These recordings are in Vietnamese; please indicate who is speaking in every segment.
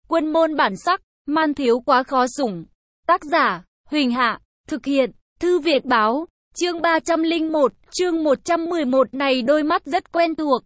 Speaker 1: Quân môn bản sắc, man thiếu quá khó sủng. Tác giả, Huỳnh Hạ, thực hiện, Thư Việt Báo, chương 301, chương 111 này đôi mắt rất quen thuộc.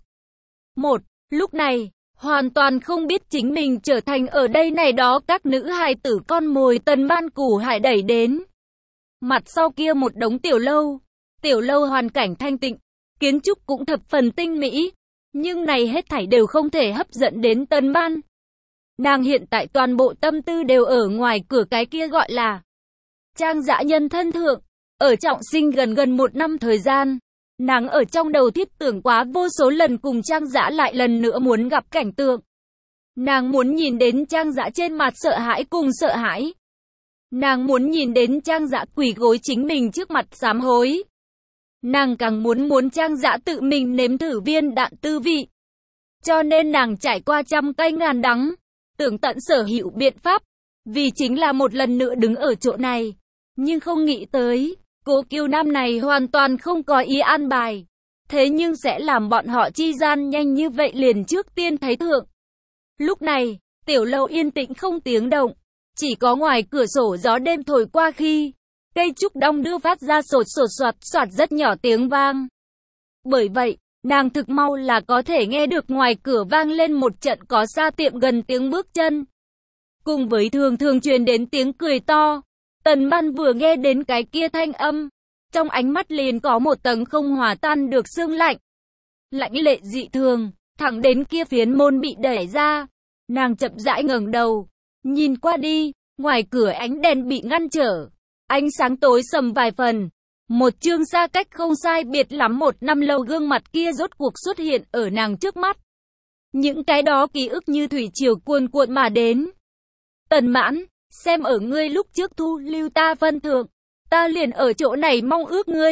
Speaker 1: Lúc này, hoàn toàn không biết chính mình trở thành ở đây này đó các nữ hài tử con mồi Tần Ban Củ Hải đẩy đến. Mặt sau kia một đống tiểu lâu hoàn cảnh thanh tịnh, kiến trúc cũng thập phần tinh mỹ, nhưng này hết thảy đều không thể hấp dẫn đến Tần Ban. Nàng hiện tại toàn bộ tâm tư đều ở ngoài cửa cái kia gọi là Trang Dã nhân thân thượng, ở Trọng Sinh gần 1 năm thời gian. Nàng ở trong đầu thiết tưởng quá vô số lần cùng Trang Dã lại lần nữa muốn gặp cảnh tượng. Nàng muốn nhìn đến Trang Dã trên mặt sợ hãi cùng sợ hãi. Nàng muốn nhìn đến Trang Dã quỳ gối chính mình trước mặt sám hối. Nàng càng muốn Trang Dã tự mình nếm thử viên đạn tư vị. Cho nên nàng trải qua trăm cây ngàn đắng, tưởng tận sở hữu biện pháp, vì chính là một lần nữa đứng ở chỗ này. Nhưng không nghĩ tới, Cố Kiều Nam này hoàn toàn không có ý an bài. Thế nhưng sẽ làm bọn họ chi gian nhanh như vậy liền trước tiên thấy thượng. Lúc này, tiểu lâu yên tĩnh không tiếng động. Chỉ có ngoài cửa sổ gió đêm thổi qua khi cây trúc đong đưa phát ra sột soạt rất nhỏ tiếng vang. Bởi vậy, nàng thực mau là có thể nghe được ngoài cửa vang lên một trận có xa tiệm gần tiếng bước chân. Cùng với thường truyền đến tiếng cười to. Tần Ban vừa nghe đến cái kia thanh âm, trong ánh mắt liền có một tầng không hòa tan được sương lạnh. Lãnh lệ dị thường, thẳng đến kia phiến môn bị đẩy ra. Nàng chậm rãi ngẩng đầu, nhìn qua đi, ngoài cửa ánh đèn bị ngăn trở. Ánh sáng tối sầm vài phần. Một chương xa cách không sai biệt lắm 1 năm lâu gương mặt kia rốt cuộc xuất hiện ở nàng trước mắt. Những cái đó ký ức như thủy triều cuồn cuộn mà đến. Tần Mãn, xem ở ngươi lúc trước thu lưu ta phân thượng, ta liền ở chỗ này mong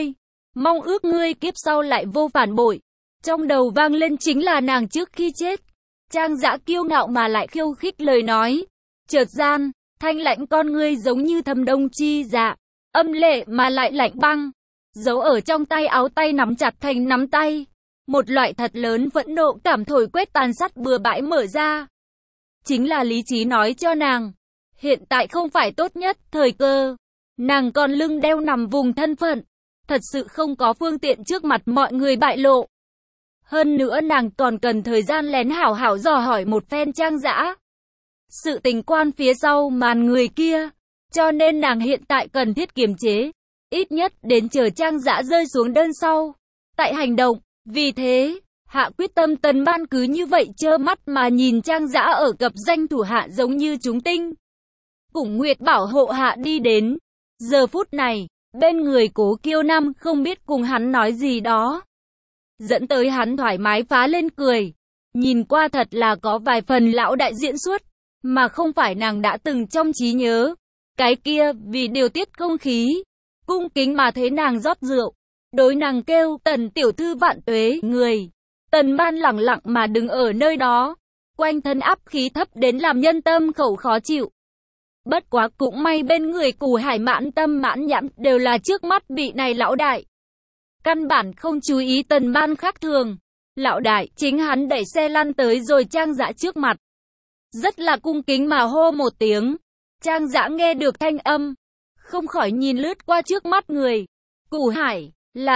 Speaker 1: ước ngươi kiếp sau lại vô phản bội. Trong đầu vang lên chính là nàng trước khi chết, Trang Dã kiêu ngạo mà lại khiêu khích lời nói. Chợt gian, thanh lãnh con ngươi giống như thâm đông chi dạ, âm lệ mà lại lạnh băng, giấu ở trong tay áo tay nắm chặt thành nắm tay. Một loại thật lớn phẫn nộ cảm thổi quét tàn sát bừa bãi mở ra. Chính là lý trí nói cho nàng, hiện tại không phải tốt nhất thời cơ. Nàng còn lưng đeo nằm vùng thân phận, thật sự không có phương tiện trước mặt mọi người bại lộ. Hơn nữa nàng còn cần thời gian lén hảo hảo dò hỏi một phen Trang Dã. Sự tình quan phía sau màn người kia, cho nên nàng hiện tại cần thiết kiềm chế, ít nhất đến chờ Trang Dã rơi xuống đơn sau tại hành động. Vì thế, hạ quyết tâm Tần Ban cứ như vậy trơ mắt mà nhìn Trang Dã ở cập danh thủ hạ giống như chúng tinh cùng Nguyệt bảo hộ hạ đi đến. Giờ phút này, bên người Cố Kiều Nam không biết cùng hắn nói gì đó, dẫn tới hắn thoải mái phá lên cười. Nhìn qua thật là có vài phần lão đại diễn xuất, mà không phải nàng đã từng trong trí nhớ. Cái kia, vì điều tiết không khí, cung kính mà thế nàng rót rượu, đối nàng kêu Tần tiểu thư vạn tuế người. Tần Ban lẳng lặng mà đứng ở nơi đó, quanh thân áp khí thấp đến làm nhân tâm khẩu khó chịu. Bất quá cũng may bên người Củ Hải Mãn Tâm Mãn Nhãn đều là trước mắt vị này lão đại, căn bản không chú ý Tần Ban khác thường. Lão đại, chính hắn đẩy xe lăn tới rồi Trang Dã trước mặt, rất là cung kính mà hô một tiếng. Trang Dã nghe được thanh âm, không khỏi nhìn lướt qua trước mắt người. Củ Hải,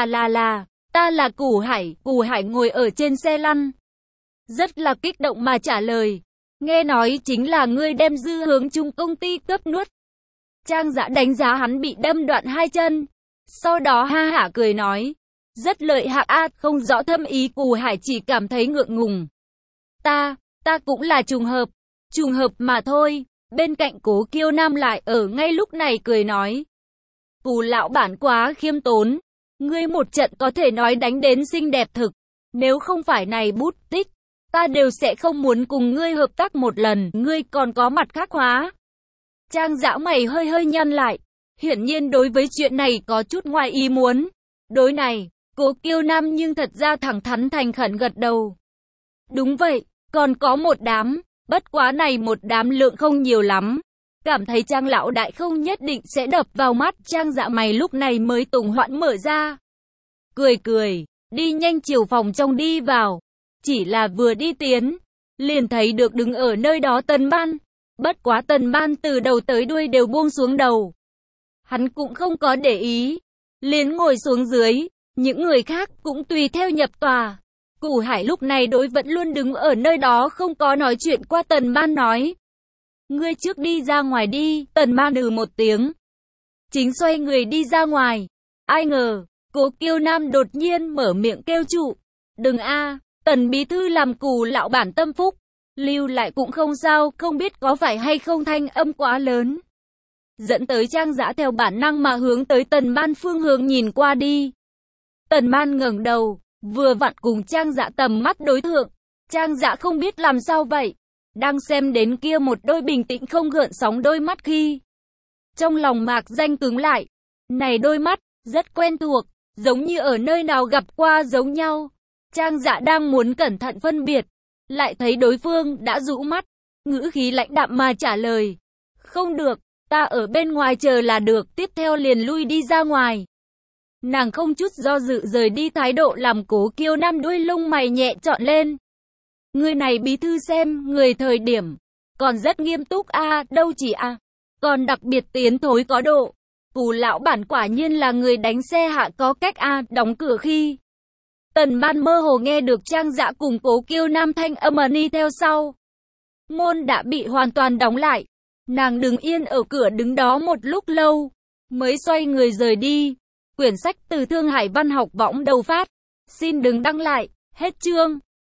Speaker 1: ta là Củ Hải. Củ Hải ngồi ở trên xe lăn, rất là kích động mà trả lời. Nghe nói chính là ngươi đem Dư Hướng Trung công ty cướp nuốt. Trang Dã đánh giá hắn bị đâm đoạn 2 chân, sau đó ha hả cười nói, rất lợi hại a. Không rõ thâm ý Củ Hải chỉ cảm thấy ngượng ngùng. Ta cũng là trùng hợp mà thôi. Bên cạnh Cố Kiều Nam lại ở ngay lúc này cười nói, Củ lão bản quá khiêm tốn, ngươi một trận có thể nói đánh đến xinh đẹp thực, nếu không phải này bút tích, ta đều sẽ không muốn cùng ngươi hợp tác một lần. Ngươi còn có mặt khác hóa. Trang Dã mày hơi nhăn lại, hiển nhiên đối với chuyện này có chút ngoài ý muốn. Đối này, Cố Kiều Nam nhưng thật ra thẳng thắn thành khẩn gật đầu. Đúng vậy, còn có một đám, bất quá này một đám lượng không nhiều lắm. Cảm thấy Trang lão đại không nhất định sẽ đập vào mắt. Trang Dã mày lúc này mới tùng hoãn mở ra, cười, đi nhanh chiều phòng trong đi vào. Chỉ là vừa đi tiến, liền thấy được đứng ở nơi đó Tần Ban. Bất quá Tần Ban từ đầu tới đuôi đều buông xuống đầu. Hắn cũng không có để ý, liền ngồi xuống dưới, những người khác cũng tùy theo nhập tòa. Củ Hải lúc này đối vẫn luôn đứng ở nơi đó không có nói chuyện qua Tần Ban nói. Ngươi trước đi ra ngoài đi, Tần Ban một tiếng. Chính xoay người đi ra ngoài. Ai ngờ, Cố Kiêu Nam đột nhiên mở miệng kêu trụ. Đừng a, Tần bí thư làm Cù lão bản tâm phúc. Lưu lại cũng không sao, không biết có phải hay không thanh âm quá lớn. Dẫn tới Trang Dã theo bản năng mà hướng tới Tần Ban phương hướng nhìn qua đi. Tần Ban ngẩng đầu, vừa vặn cùng Trang Dã tầm mắt đối thượng. Trang Dã không biết làm sao vậy, đang xem đến kia một đôi bình tĩnh không gợn sóng đôi mắt khi trong lòng mạc danh cứng lại. Này đôi mắt, rất quen thuộc, giống như ở nơi nào gặp qua giống nhau. Trang Dã đang muốn cẩn thận phân biệt, lại thấy đối phương đã rũ mắt, ngữ khí lãnh đạm mà trả lời. Không được, ta ở bên ngoài chờ là được, tiếp theo liền lui đi ra ngoài. Nàng không chút do dự rời đi, thái độ làm Cố Kiêu Nam đuôi lông mày nhẹ trọn lên. Người này bí thư xem, người thời điểm còn rất nghiêm túc a, đâu chỉ a, còn đặc biệt tiến thối có độ. Cù lão bản quả nhiên là người đánh xe hạ có cách a, đóng cửa khi Tần Ban mơ hồ nghe được Trang Dã cùng Cố Kiêu Nam thanh âm đi theo sau. Môn đã bị hoàn toàn đóng lại. Nàng đứng yên ở cửa đứng đó một lúc lâu, mới xoay người rời đi. Quyển sách từ Thương Hải Văn học võng đầu phát. Xin đừng đăng lại, hết chương.